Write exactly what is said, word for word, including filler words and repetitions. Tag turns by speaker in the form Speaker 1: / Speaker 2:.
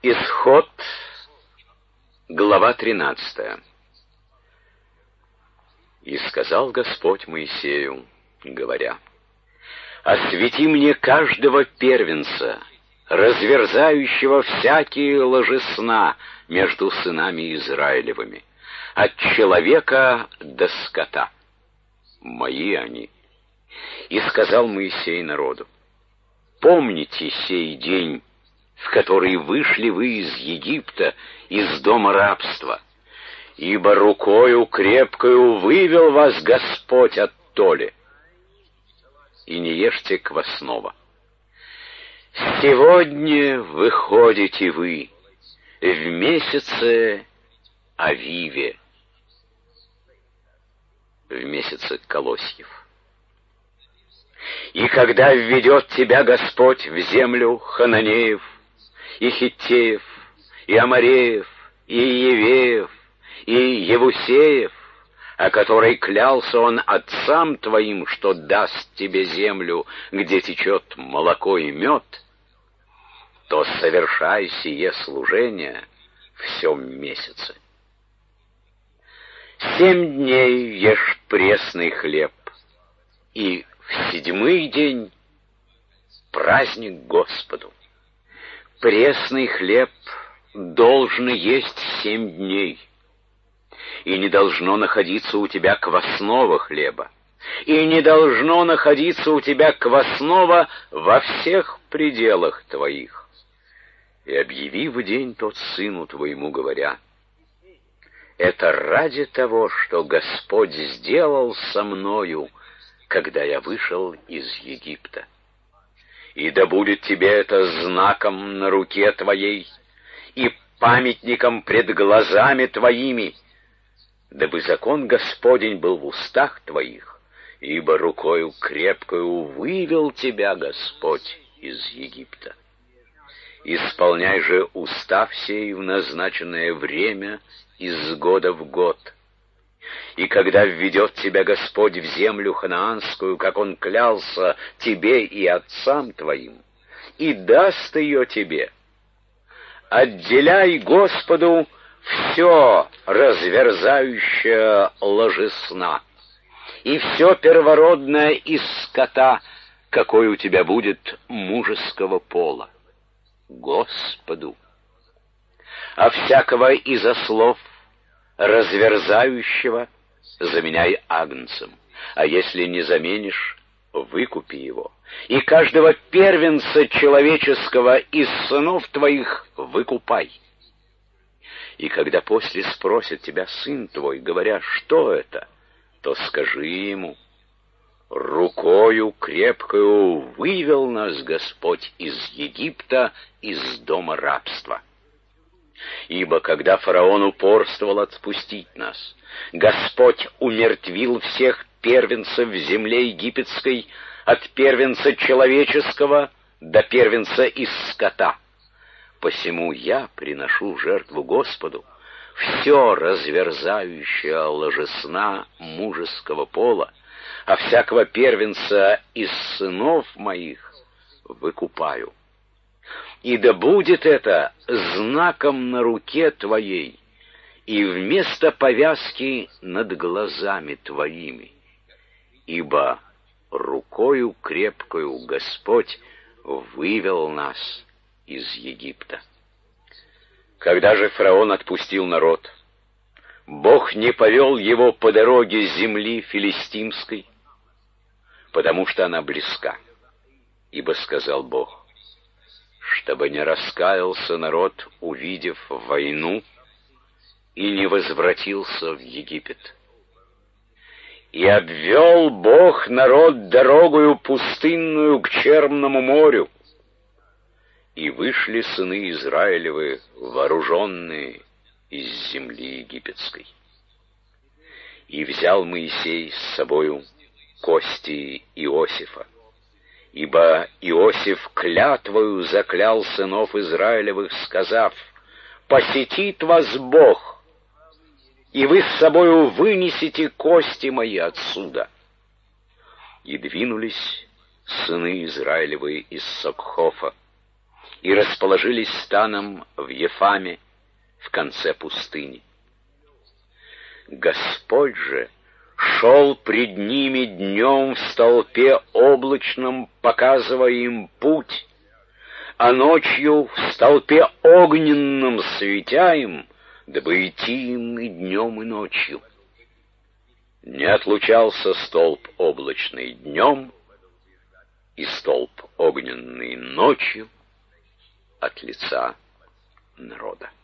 Speaker 1: Исход, глава тринадцатая. И сказал Господь Моисею, говоря: «Освети мне каждого первенца, разверзающего всякие ложесна между сынами Израилевыми, от человека до скота. Мои они». И сказал Моисей народу: «Помните сей день, в который вышли вы из Египта, из дома рабства, ибо рукою крепкою вывел вас Господь оттоле. И не ешьте квасного. Сегодня выходите вы в месяце Авиве, в месяце колосьев. И когда введет тебя Господь в землю Хананеев, и Хиттеев, и Амореев, и Евеев, и Евусеев, о которой клялся Он отцам твоим, что даст тебе землю, где течет молоко и мед, то совершай сие служение в сем месяце. Семь дней ешь пресный хлеб, и в седьмой день праздник Господу. Пресный хлеб должен есть семь дней, и не должно находиться у тебя квасного хлеба, и не должно находиться у тебя квасного во всех пределах твоих. И объяви в день тот сыну твоему, говоря: это ради того, что Господь сделал со мною, когда я вышел из Египта. И да будет тебе это знаком на руке твоей и памятником пред глазами твоими, дабы закон Господень был в устах твоих, ибо рукою крепкою вывел тебя Господь из Египта. Исполняй же устав сей в назначенное время из года в год. И когда введет тебя Господь в землю ханаанскую, как Он клялся тебе и отцам твоим, и даст ее тебе, отделяй Господу все разверзающее ложесна, и все первородное из скота, какой у тебя будет мужеского пола, Господу. А всякого из ослов разверзающего заменяй агнцем, а если не заменишь, выкупи его. И каждого первенца человеческого из сынов твоих выкупай. И когда после спросит тебя сын твой, говоря: что это, то скажи ему: рукою крепкою вывел нас Господь из Египта, из дома рабства. Ибо когда фараон упорствовал отпустить нас, Господь умертвил всех первенцев в земле египетской, от первенца человеческого до первенца из скота. Посему я приношу жертву Господу все разверзающее ложесна мужеского пола, а всякого первенца из сынов моих выкупаю. И да будет это знаком на руке твоей и вместо повязки над глазами твоими, ибо рукою крепкою Господь вывел нас из Египта. Когда же фараон отпустил народ, Бог не повел его по дороге земли филистимской, потому что она близка, ибо сказал Бог: чтобы не раскаялся народ, увидев войну, и не возвратился в Египет. И обвел Бог народ дорогою пустынную к Черному морю, и вышли сыны Израилевы вооруженные из земли египетской. И взял Моисей с собою кости Иосифа, ибо Иосиф клятвою заклял сынов Израилевых, сказав: посетит вас Бог, и вы с собою вынесете кости мои отсюда. И двинулись сыны Израилевы из Сокхофа, и расположились станом в Ефаме, в конце пустыни. Господь же шел пред ними днем в столпе облачном, показывая им путь, а ночью в столпе огненном светя им, дабы идти им и днем, и ночью. Не отлучался столб облачный днем и столб огненный ночью от лица народа.